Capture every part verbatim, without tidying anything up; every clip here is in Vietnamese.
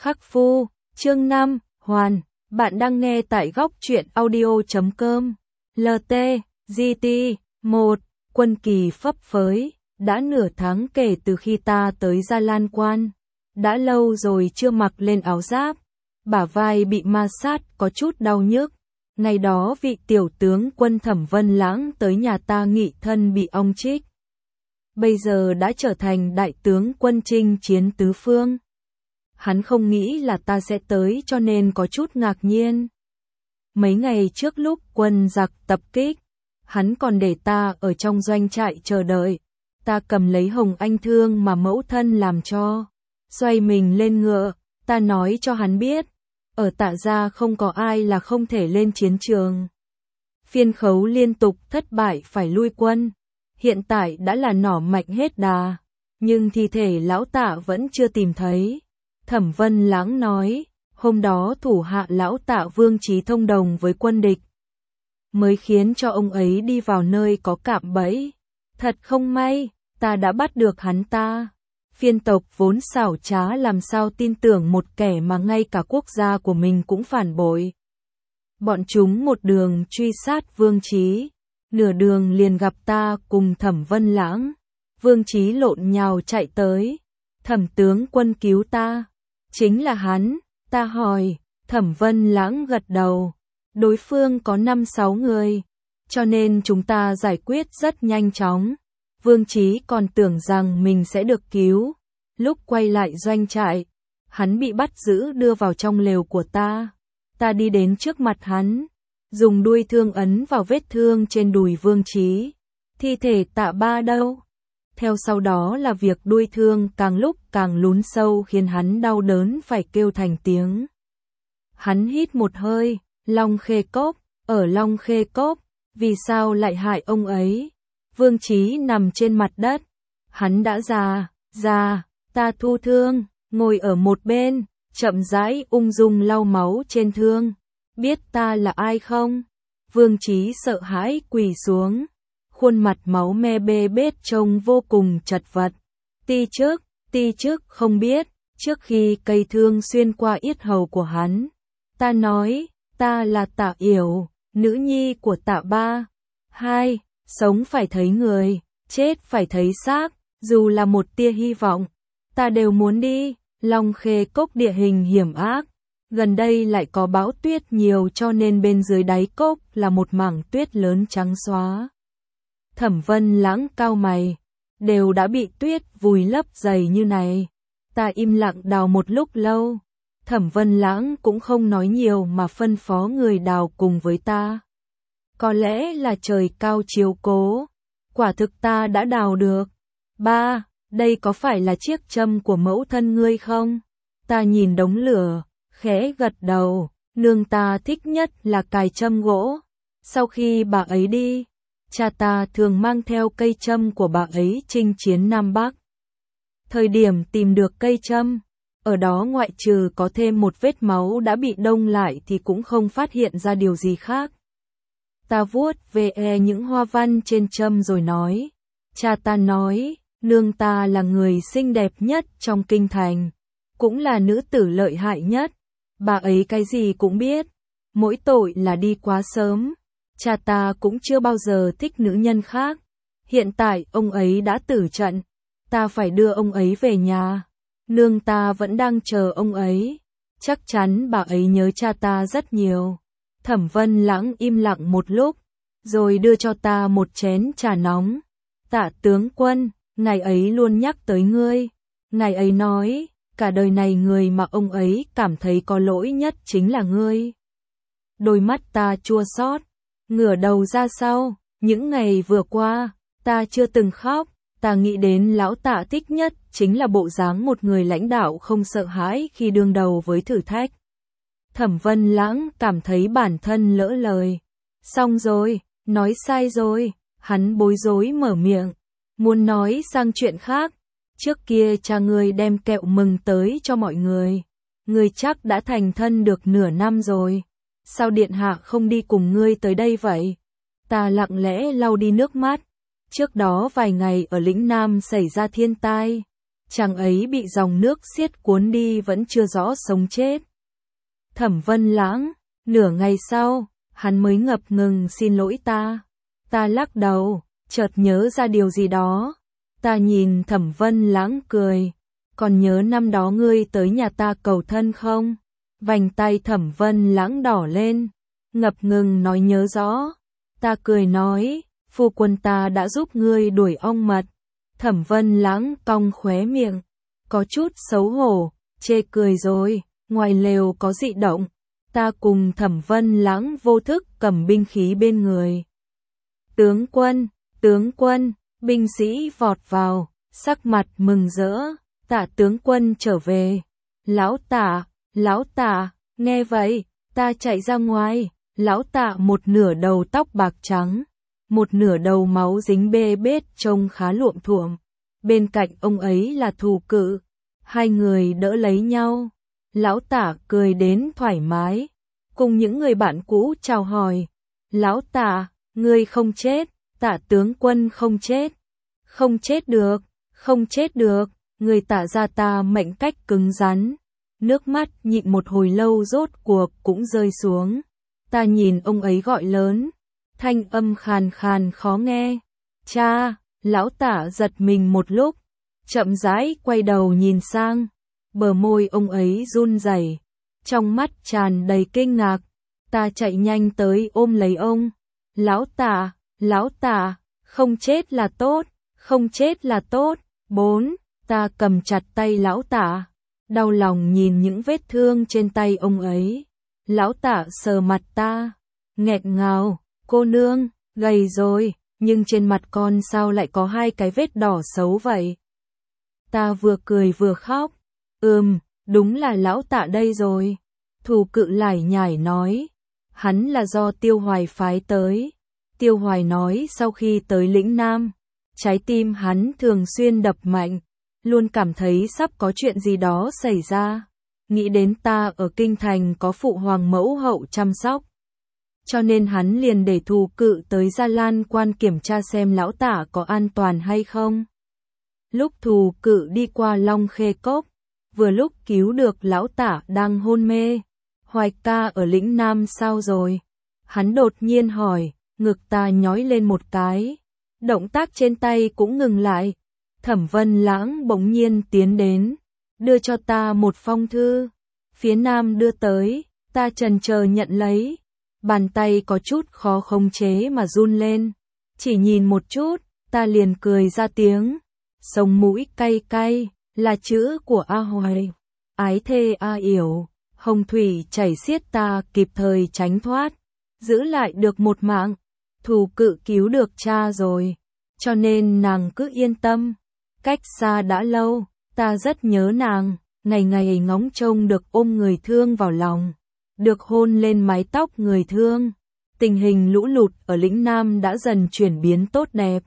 Khắc Phu, chương năm, Hoàn, bạn đang nghe tại góc truyện audio chấm com. lờ tê, giê tê, một, Quân Kỳ phấp phới, đã nửa tháng kể từ khi ta tới Gia Lan Quan. Đã lâu rồi chưa mặc lên áo giáp, bả vai bị ma sát có chút đau nhức. Ngày đó vị tiểu tướng quân Thẩm Vân Lãng tới nhà ta nghị thân bị ong chích. Bây giờ đã trở thành đại tướng quân chinh chiến tứ phương. Hắn không nghĩ là ta sẽ tới cho nên có chút ngạc nhiên. Mấy ngày trước lúc quân giặc tập kích, hắn còn để ta ở trong doanh trại chờ đợi. Ta cầm lấy hồng anh thương mà mẫu thân làm cho. Xoay mình lên ngựa, ta nói cho hắn biết, ở Tạ Gia không có ai là không thể lên chiến trường. Phiên khấu liên tục thất bại phải lui quân. Hiện tại đã là nỏ mạnh hết đà, nhưng thi thể lão Tạ vẫn chưa tìm thấy. Thẩm Vân Lãng nói, hôm đó thủ hạ lão Tạ Vương Chí thông đồng với quân địch, mới khiến cho ông ấy đi vào nơi có cạm bẫy. Thật không may, ta đã bắt được hắn ta. Phiên tộc vốn xảo trá làm sao tin tưởng một kẻ mà ngay cả quốc gia của mình cũng phản bội. Bọn chúng một đường truy sát Vương Chí, nửa đường liền gặp ta cùng Thẩm Vân Lãng. Vương Chí lộn nhào chạy tới, Thẩm tướng quân cứu ta. Chính là hắn, ta hỏi. Thẩm Vân Lãng gật đầu. Đối phương có năm sáu người, cho nên chúng ta giải quyết rất nhanh chóng. Vương Chí còn tưởng rằng mình sẽ được cứu. Lúc quay lại doanh trại, hắn bị bắt giữ đưa vào trong lều của ta. Ta đi đến trước mặt hắn, dùng đuôi thương ấn vào vết thương trên đùi Vương Chí. Thi thể Tạ Ba đâu? Theo sau đó là việc đuôi thương càng lúc càng lún sâu khiến hắn đau đớn phải kêu thành tiếng. Hắn hít một hơi, Long Khê Cốc, ở Long Khê Cốc, vì sao lại hại ông ấy? Vương Chí nằm trên mặt đất, hắn đã già, già, ta thu thương, ngồi ở một bên, chậm rãi ung dung lau máu trên thương. Biết ta là ai không? Vương Chí sợ hãi quỳ xuống, khuôn mặt máu me bê bết trông vô cùng chật vật. Ti trước, ti trước không biết, trước khi cây thương xuyên qua yết hầu của hắn. Ta nói, ta là Tạ Yểu, nữ nhi của Tạ Ba. Hai, sống phải thấy người, chết phải thấy xác, dù là một tia hy vọng, ta đều muốn đi. Long Khê Cốc địa hình hiểm ác, gần đây lại có bão tuyết nhiều cho nên bên dưới đáy cốc là một mảng tuyết lớn trắng xóa. Thẩm Vân Lãng cau mày, đều đã bị tuyết vùi lấp dày như này. Ta im lặng đào một lúc lâu. Thẩm Vân Lãng cũng không nói nhiều mà phân phó người đào cùng với ta. Có lẽ là trời cao chiếu cố, quả thực ta đã đào được. Ba, đây có phải là chiếc châm của mẫu thân ngươi không? Ta nhìn đống lửa, khẽ gật đầu, nương ta thích nhất là cài châm gỗ. Sau khi bà ấy đi, cha ta thường mang theo cây châm của bà ấy chinh chiến Nam Bắc. Thời điểm tìm được cây châm, ở đó ngoại trừ có thêm một vết máu đã bị đông lại thì cũng không phát hiện ra điều gì khác. Ta vuốt về những hoa văn trên châm rồi nói, cha ta nói, nương ta là người xinh đẹp nhất trong kinh thành, cũng là nữ tử lợi hại nhất. Bà ấy cái gì cũng biết, mỗi tội là đi quá sớm. Cha ta cũng chưa bao giờ thích nữ nhân khác. Hiện tại ông ấy đã tử trận, ta phải đưa ông ấy về nhà. Nương ta vẫn đang chờ ông ấy. Chắc chắn bà ấy nhớ cha ta rất nhiều. Thẩm Vân Lãng im lặng một lúc, rồi đưa cho ta một chén trà nóng. Tạ tướng quân, ngài ấy luôn nhắc tới ngươi. Ngài ấy nói, cả đời này người mà ông ấy cảm thấy có lỗi nhất chính là ngươi. Đôi mắt ta chua xót, ngửa đầu ra sau. Những ngày vừa qua, ta chưa từng khóc. Ta nghĩ đến lão Tạ thích nhất chính là bộ dáng một người lãnh đạo không sợ hãi khi đương đầu với thử thách. Thẩm Vân Lãng cảm thấy bản thân lỡ lời. Xong rồi, nói sai rồi. Hắn bối rối mở miệng, muốn nói sang chuyện khác. Trước kia cha ngươi đem kẹo mừng tới cho mọi người. Ngươi chắc đã thành thân được nửa năm rồi. Sao điện hạ không đi cùng ngươi tới đây vậy? Ta lặng lẽ lau đi nước mắt. Trước đó vài ngày ở lĩnh Nam xảy ra thiên tai. chàng ấy bị dòng nước xiết cuốn đi vẫn chưa rõ sống chết. Thẩm Vân Lãng, nửa ngày sau, hắn mới ngập ngừng xin lỗi ta. Ta lắc đầu, chợt nhớ ra điều gì đó. Ta nhìn Thẩm Vân Lãng cười, còn nhớ năm đó ngươi tới nhà ta cầu thân không? Vành tay Thẩm Vân Lãng đỏ lên, ngập ngừng nói nhớ rõ. Ta cười nói, phu quân ta đã giúp ngươi đuổi ong mật. Thẩm Vân Lãng cong khóe miệng, có chút xấu hổ, chê cười rồi, ngoài lều có dị động. Ta cùng Thẩm Vân Lãng vô thức cầm binh khí bên người. Tướng quân, tướng quân, binh sĩ vọt vào, sắc mặt mừng rỡ, Tạ tướng quân trở về. Lão Tạ, lão Tạ, nghe vậy, ta chạy ra ngoài, lão Tạ một nửa đầu tóc bạc trắng, một nửa đầu máu dính bê bết trông khá luộm thuộm. Bên cạnh ông ấy là Thù Cự, hai người đỡ lấy nhau. Lão Tạ cười đến thoải mái, cùng những người bạn cũ chào hỏi. Lão Tạ, ngươi không chết, Tạ tướng quân không chết. Không chết được, không chết được, người Tạ gia ta mệnh cách cứng rắn. Nước mắt nhịn một hồi lâu rốt cuộc cũng rơi xuống. Ta nhìn ông ấy gọi lớn, thanh âm khàn khàn khó nghe. Cha, lão Tạ giật mình một lúc, chậm rãi quay đầu nhìn sang. Bờ môi ông ấy run rẩy, trong mắt tràn đầy kinh ngạc. Ta chạy nhanh tới ôm lấy ông. Lão Tạ, lão Tạ, không chết là tốt, không chết là tốt. Bốn, ta cầm chặt tay lão Tạ, đau lòng nhìn những vết thương trên tay ông ấy. Lão Tạ sờ mặt ta, nghẹn ngào, cô nương, gầy rồi, nhưng trên mặt con sao lại có hai cái vết đỏ xấu vậy? Ta vừa cười vừa khóc. Ừm, đúng là lão Tạ đây rồi. Thù Cự lải nhải nói, hắn là do Tiêu Hoài phái tới. Tiêu Hoài nói sau khi tới lĩnh Nam, trái tim hắn thường xuyên đập mạnh, luôn cảm thấy sắp có chuyện gì đó xảy ra. Nghĩ đến ta ở kinh thành có phụ hoàng mẫu hậu chăm sóc, cho nên hắn liền để Thù Cự tới Gia Lan quan kiểm tra xem lão Tạ có an toàn hay không. Lúc Thù Cự đi qua Long Khê Cốc, vừa lúc cứu được lão Tạ đang hôn mê. Hoài ca ở lĩnh Nam sao rồi? Hắn đột nhiên hỏi, ngực ta nhói lên một cái. Động tác trên tay cũng ngừng lại. Thẩm Vân Lãng bỗng nhiên tiến đến, đưa cho ta một phong thư. Phía Nam đưa tới, ta chần chờ nhận lấy. Bàn tay có chút khó khống chế mà run lên. Chỉ nhìn một chút, ta liền cười ra tiếng. Sống mũi cay cay, là chữ của A Hoài. Ái thê A Yểu, hồng thủy chảy xiết ta kịp thời tránh thoát, giữ lại được một mạng. Thù Cự cứu được cha rồi, cho nên nàng cứ yên tâm. Cách xa đã lâu, ta rất nhớ nàng, ngày ngày ngóng trông được ôm người thương vào lòng, được hôn lên mái tóc người thương. Tình hình lũ lụt ở lĩnh Nam đã dần chuyển biến tốt đẹp.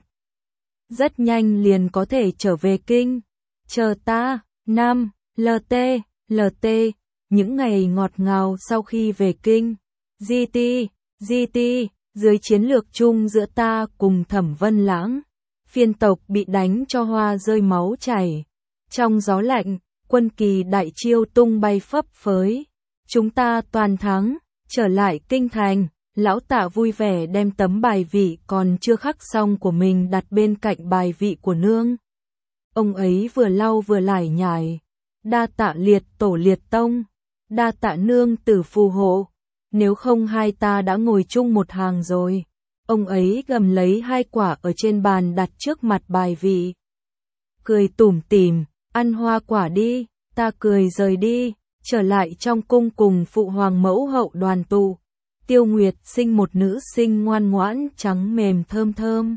Rất nhanh liền có thể trở về kinh. Chờ ta, Nam, lờ tê, lờ tê, những ngày ngọt ngào sau khi về kinh. giê tê, giê tê, dưới chiến lược chung giữa ta cùng Thẩm Vân Lãng, phiên tộc bị đánh cho hoa rơi máu chảy. Trong gió lạnh, quân kỳ đại chiêu tung bay phấp phới. Chúng ta toàn thắng, trở lại kinh thành. Lão Tạ vui vẻ đem tấm bài vị còn chưa khắc xong của mình đặt bên cạnh bài vị của nương. Ông ấy vừa lau vừa lải nhải. Đa tạ liệt tổ liệt tông, đa tạ nương tử phù hộ. Nếu không hai ta đã ngồi chung một hàng rồi. Ông ấy gầm lấy hai quả ở trên bàn đặt trước mặt bài vị. Cười tủm tỉm, ăn hoa quả đi. Ta cười rời đi, trở lại trong cung cùng phụ hoàng mẫu hậu đoàn tụ. Tiêu Nguyệt sinh một nữ sinh ngoan ngoãn trắng mềm thơm thơm.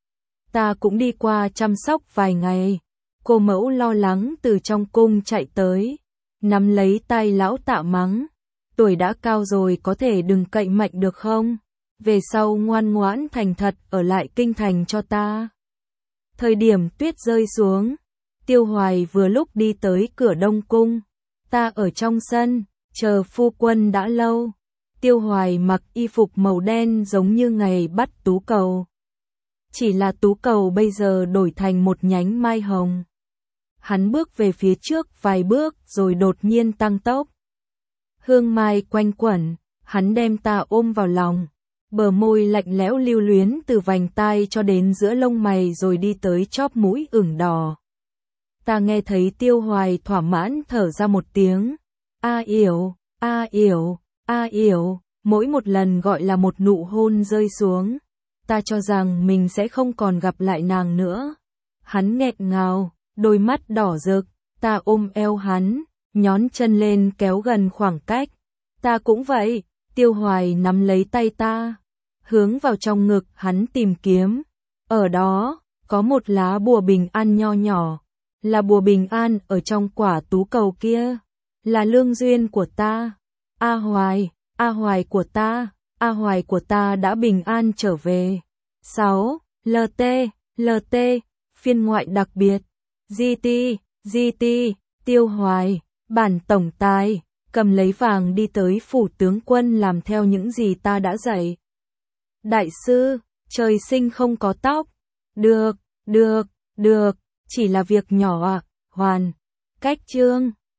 Ta cũng đi qua chăm sóc vài ngày. Cô mẫu lo lắng từ trong cung chạy tới, nắm lấy tay lão Tạ mắng. Tuổi đã cao rồi có thể đừng cậy mạnh được không? Về sau ngoan ngoãn thành thật ở lại kinh thành cho ta. Thời điểm tuyết rơi xuống, Tiêu Hoài vừa lúc đi tới cửa Đông Cung. Ta ở trong sân, chờ phu quân đã lâu. Tiêu Hoài mặc y phục màu đen giống như ngày bắt tú cầu. Chỉ là tú cầu bây giờ đổi thành một nhánh mai hồng. Hắn bước về phía trước vài bước rồi đột nhiên tăng tốc. Hương mai quanh quẩn, hắn đem ta ôm vào lòng. Bờ môi lạnh lẽo lưu luyến từ vành tai cho đến giữa lông mày rồi đi tới chóp mũi ửng đỏ. Ta nghe thấy Tiêu Hoài thỏa mãn thở ra một tiếng. A Yểu, A Yểu, A Yểu, mỗi một lần gọi là một nụ hôn rơi xuống. Ta cho rằng mình sẽ không còn gặp lại nàng nữa. Hắn nghẹn ngào, đôi mắt đỏ rực, ta ôm eo hắn, nhón chân lên kéo gần khoảng cách. Ta cũng vậy, Tiêu Hoài nắm lấy tay ta, hướng vào trong ngực hắn tìm kiếm. Ở đó, có một lá bùa bình an nho nhỏ, là bùa bình an ở trong quả tú cầu kia, là lương duyên của ta. A Hoài, A Hoài của ta, A Hoài của ta đã bình an trở về. sáu. lờ tê, lờ tê, phiên ngoại đặc biệt. giê tê, giê tê, Tiêu Hoài, bản tổng tài, cầm lấy vàng đi tới phủ tướng quân làm theo những gì ta đã dạy. Đại sư, trời sinh không có tóc. Được, được, được, chỉ là việc nhỏ à, hoàn. Cách chương.